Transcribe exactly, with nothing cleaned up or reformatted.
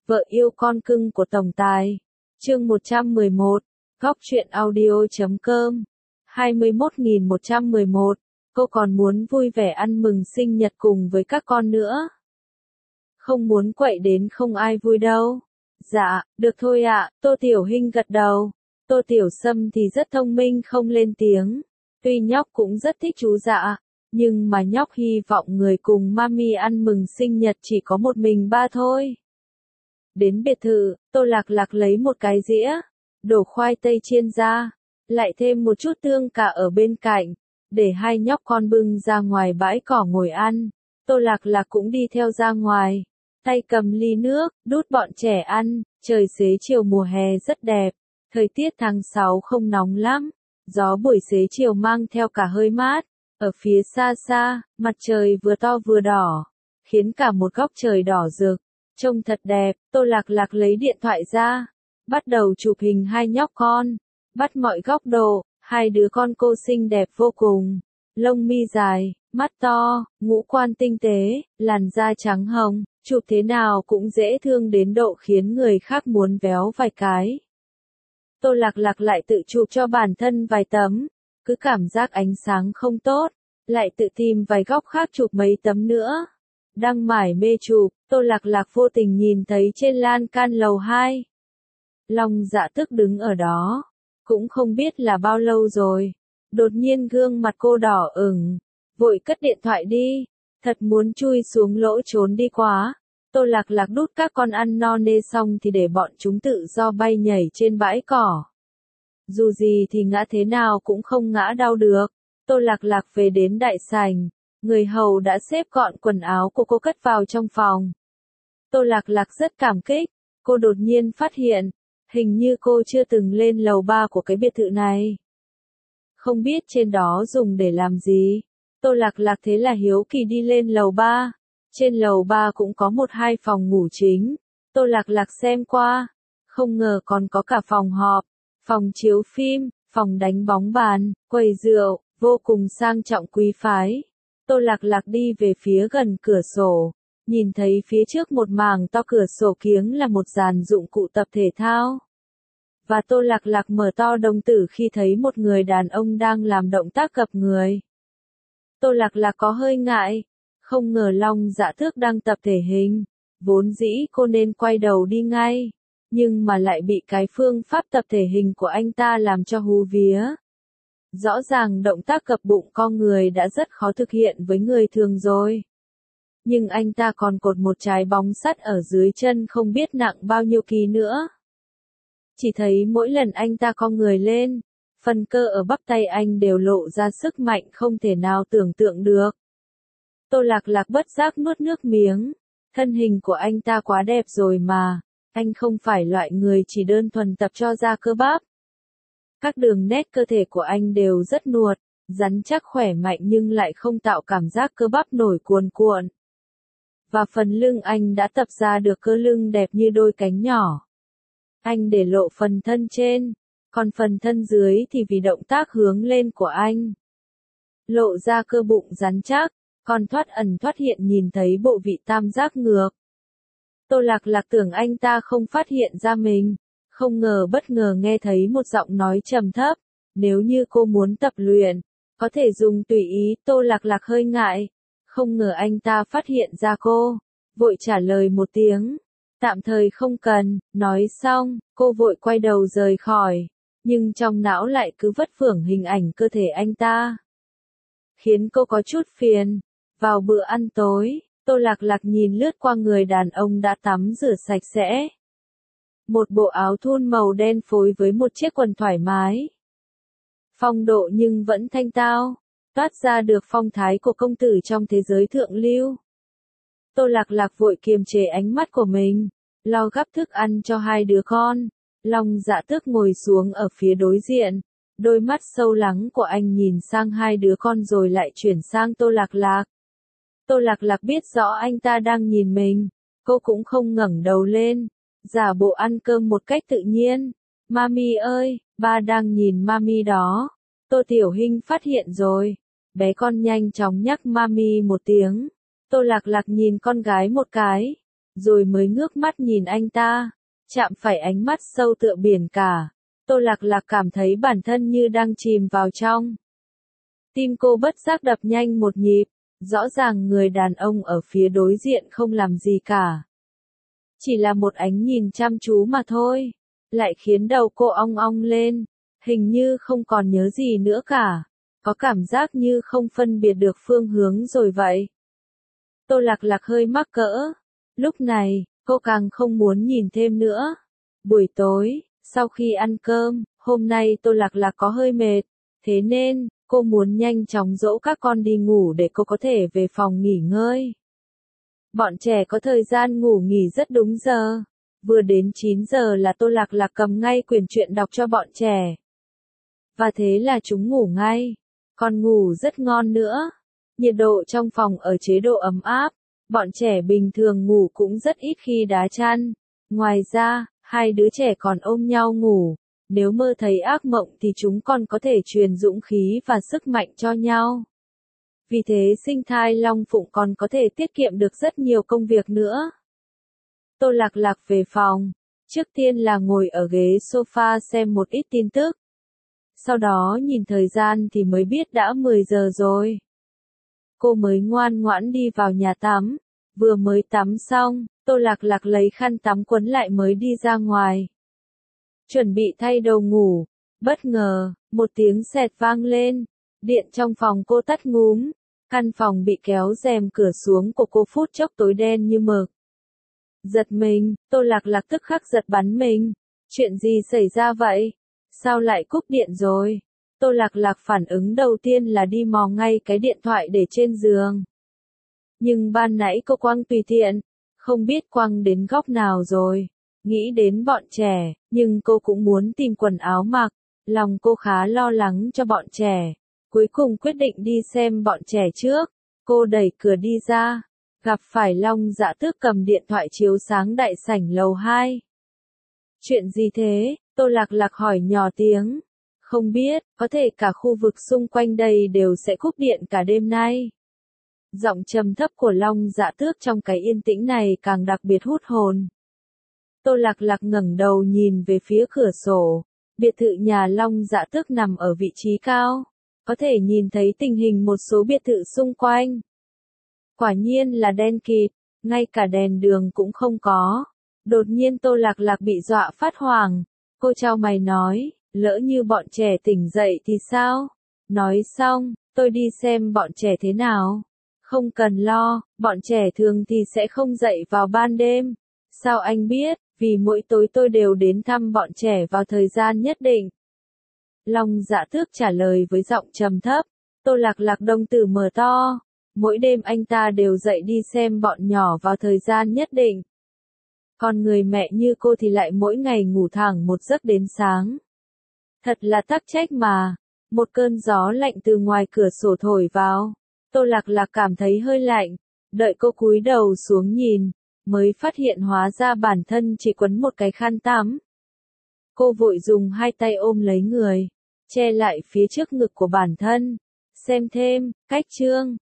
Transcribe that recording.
Vợ yêu con cưng của tổng tài. Chương một trăm mười một. Góc truyện audio.com. hai mươi mốt nghìn một trăm mười một. Cô còn muốn vui vẻ ăn mừng sinh nhật cùng với các con nữa. Không muốn quậy đến không ai vui đâu. Dạ, được thôi ạ, Tô Tiểu Hinh gật đầu. Tô Tiểu Sâm thì rất thông minh không lên tiếng. Tuy nhóc cũng rất thích chú Dạ, nhưng mà nhóc hy vọng người cùng mami ăn mừng sinh nhật chỉ có một mình ba thôi. Đến biệt thự, Tô Lạc Lạc lấy một cái dĩa, đổ khoai tây chiên ra, lại thêm một chút tương cà ở bên cạnh, để hai nhóc con bưng ra ngoài bãi cỏ ngồi ăn. Tô Lạc Lạc cũng đi theo ra ngoài, tay cầm ly nước, đút bọn trẻ ăn. Trời xế chiều mùa hè rất đẹp, thời tiết tháng sáu không nóng lắm, gió buổi xế chiều mang theo cả hơi mát. Ở phía xa xa, mặt trời vừa to vừa đỏ, khiến cả một góc trời đỏ rực, trông thật đẹp. Tô Lạc Lạc lấy điện thoại ra, bắt đầu chụp hình hai nhóc con, bắt mọi góc độ. Hai đứa con cô xinh đẹp vô cùng, lông mi dài, mắt to, ngũ quan tinh tế, làn da trắng hồng, chụp thế nào cũng dễ thương đến độ khiến người khác muốn véo vài cái. Tô Lạc Lạc lại tự chụp cho bản thân vài tấm, cứ cảm giác ánh sáng không tốt, lại tự tìm vài góc khác chụp mấy tấm nữa. Đang mải mê chụp, Tô Lạc Lạc vô tình nhìn thấy trên lan can lầu hai. Long Dạ Tức đứng ở đó, cũng không biết là bao lâu rồi. Đột nhiên gương mặt cô đỏ ửng, vội cất điện thoại đi, thật muốn chui xuống lỗ trốn đi quá. Tô Lạc Lạc đút các con ăn no nê xong thì để bọn chúng tự do bay nhảy trên bãi cỏ. Dù gì thì ngã thế nào cũng không ngã đau được. Tô Lạc Lạc về đến đại sảnh, người hầu đã xếp gọn quần áo của cô cất vào trong phòng. Tô Lạc Lạc rất cảm kích, cô đột nhiên phát hiện, hình như cô chưa từng lên lầu ba của cái biệt thự này. Không biết trên đó dùng để làm gì. Tô Lạc Lạc thế là hiếu kỳ đi lên lầu ba. Trên lầu ba cũng có một hai phòng ngủ chính. Tô Lạc Lạc xem qua, không ngờ còn có cả phòng họp, phòng chiếu phim, phòng đánh bóng bàn, quầy rượu, vô cùng sang trọng quý phái. Tô Lạc Lạc đi về phía gần cửa sổ, nhìn thấy phía trước một mảng to cửa sổ kiếng là một dàn dụng cụ tập thể thao. Và Tô Lạc Lạc mở to đồng tử khi thấy một người đàn ông đang làm động tác gập người. Tô Lạc Lạc có hơi ngại, không ngờ Long Dạ Tước đang tập thể hình, vốn dĩ cô nên quay đầu đi ngay, nhưng mà lại bị cái phương pháp tập thể hình của anh ta làm cho hú vía. Rõ ràng động tác gập bụng con người đã rất khó thực hiện với người thường rồi. Nhưng anh ta còn cột một trái bóng sắt ở dưới chân không biết nặng bao nhiêu ký nữa. Chỉ thấy mỗi lần anh ta cong người lên, phần cơ ở bắp tay anh đều lộ ra sức mạnh không thể nào tưởng tượng được. Tô Lạc Lạc bất giác nuốt nước miếng, thân hình của anh ta quá đẹp rồi mà, anh không phải loại người chỉ đơn thuần tập cho ra cơ bắp. Các đường nét cơ thể của anh đều rất nuột, rắn chắc khỏe mạnh nhưng lại không tạo cảm giác cơ bắp nổi cuồn cuộn. Và phần lưng anh đã tập ra được cơ lưng đẹp như đôi cánh nhỏ. Anh để lộ phần thân trên, còn phần thân dưới thì vì động tác hướng lên của anh. Lộ ra cơ bụng rắn chắc, còn thoát ẩn thoát hiện nhìn thấy bộ vị tam giác ngược. Tô Lạc Lạc tưởng anh ta không phát hiện ra mình, không ngờ bất ngờ nghe thấy một giọng nói trầm thấp, nếu như cô muốn tập luyện, có thể dùng tùy ý. Tô Lạc Lạc hơi ngại, không ngờ anh ta phát hiện ra cô, vội trả lời một tiếng, tạm thời không cần. Nói xong, cô vội quay đầu rời khỏi, nhưng trong não lại cứ vất vưởng hình ảnh cơ thể anh ta, khiến cô có chút phiền. Vào bữa ăn tối, Tô Lạc Lạc nhìn lướt qua người đàn ông đã tắm rửa sạch sẽ. Một bộ áo thun màu đen phối với một chiếc quần thoải mái. Phong độ nhưng vẫn thanh tao, toát ra được phong thái của công tử trong thế giới thượng lưu. Tô Lạc Lạc vội kiềm chế ánh mắt của mình, lo gắp thức ăn cho hai đứa con. Long Dạ Tước ngồi xuống ở phía đối diện, đôi mắt sâu lắng của anh nhìn sang hai đứa con rồi lại chuyển sang Tô Lạc Lạc. Tô Lạc Lạc biết rõ anh ta đang nhìn mình, cô cũng không ngẩng đầu lên, giả bộ ăn cơm một cách tự nhiên. Mami ơi, ba đang nhìn mami đó. Tô Tiểu Hinh phát hiện rồi, bé con nhanh chóng nhắc mami một tiếng. Tô Lạc Lạc nhìn con gái một cái, rồi mới ngước mắt nhìn anh ta, chạm phải ánh mắt sâu tựa biển cả. Tô Lạc Lạc cảm thấy bản thân như đang chìm vào trong. Tim cô bất giác đập nhanh một nhịp, rõ ràng người đàn ông ở phía đối diện không làm gì cả. Chỉ là một ánh nhìn chăm chú mà thôi, lại khiến đầu cô ong ong lên, hình như không còn nhớ gì nữa cả, có cảm giác như không phân biệt được phương hướng rồi vậy. Tô Lạc Lạc hơi mắc cỡ, lúc này, cô càng không muốn nhìn thêm nữa. Buổi tối, sau khi ăn cơm, hôm nay Tô Lạc Lạc có hơi mệt, thế nên, cô muốn nhanh chóng dỗ các con đi ngủ để cô có thể về phòng nghỉ ngơi. Bọn trẻ có thời gian ngủ nghỉ rất đúng giờ. Vừa đến chín giờ là Tô Lạc Lạc cầm ngay quyển truyện đọc cho bọn trẻ. Và thế là chúng ngủ ngay. Còn ngủ rất ngon nữa. Nhiệt độ trong phòng ở chế độ ấm áp. Bọn trẻ bình thường ngủ cũng rất ít khi đá chăn. Ngoài ra, hai đứa trẻ còn ôm nhau ngủ. Nếu mơ thấy ác mộng thì chúng còn có thể truyền dũng khí và sức mạnh cho nhau. Vì thế sinh thai Long Phụng còn có thể tiết kiệm được rất nhiều công việc nữa. Tô Lạc Lạc về phòng, trước tiên là ngồi ở ghế sofa xem một ít tin tức. Sau đó nhìn thời gian thì mới biết đã mười giờ rồi. Cô mới ngoan ngoãn đi vào nhà tắm, vừa mới tắm xong, Tô Lạc Lạc lấy khăn tắm quấn lại mới đi ra ngoài. Chuẩn bị thay đồ ngủ, bất ngờ, một tiếng sẹt vang lên, điện trong phòng cô tắt ngúm, căn phòng bị kéo rèm cửa xuống của cô phút chốc tối đen như mực. Giật mình, Tô Lạc Lạc tức khắc giật bắn mình, chuyện gì xảy ra vậy? Sao lại cúp điện rồi? Tô Lạc Lạc phản ứng đầu tiên là đi mò ngay cái điện thoại để trên giường. Nhưng ban nãy cô quăng tùy tiện, không biết quăng đến góc nào rồi. Nghĩ đến bọn trẻ, nhưng cô cũng muốn tìm quần áo mặc, lòng cô khá lo lắng cho bọn trẻ. Cuối cùng quyết định đi xem bọn trẻ trước, cô đẩy cửa đi ra, gặp phải Long Dạ Tước cầm điện thoại chiếu sáng đại sảnh lầu hai. Chuyện gì thế? Tô Lạc Lạc hỏi nhỏ tiếng. Không biết, có thể cả khu vực xung quanh đây đều sẽ cúp điện cả đêm nay. Giọng trầm thấp của Long Dạ Tước trong cái yên tĩnh này càng đặc biệt hút hồn. Tô Lạc Lạc ngẩng đầu nhìn về phía cửa sổ, biệt thự nhà Long Dạ Tước nằm ở vị trí cao, có thể nhìn thấy tình hình một số biệt thự xung quanh. Quả nhiên là đen kịt, ngay cả đèn đường cũng không có. Đột nhiên Tô Lạc Lạc bị dọa phát hoảng, cô chau mày nói, lỡ như bọn trẻ tỉnh dậy thì sao? Nói xong, tôi đi xem bọn trẻ thế nào. Không cần lo, bọn trẻ thường thì sẽ không dậy vào ban đêm. Sao anh biết? Vì mỗi tối tôi đều đến thăm bọn trẻ vào thời gian nhất định. Long Dạ Tước trả lời với giọng trầm thấp. Tô Lạc Lạc đồng tử mở to. Mỗi đêm anh ta đều dậy đi xem bọn nhỏ vào thời gian nhất định. Còn người mẹ như cô thì lại mỗi ngày ngủ thẳng một giấc đến sáng. Thật là tắc trách mà. Một cơn gió lạnh từ ngoài cửa sổ thổi vào. Tô Lạc Lạc cảm thấy hơi lạnh. Đợi cô cúi đầu xuống nhìn, mới phát hiện hóa ra bản thân chỉ quấn một cái khăn tắm. Cô vội dùng hai tay ôm lấy người, che lại phía trước ngực của bản thân. Xem thêm, cách chương.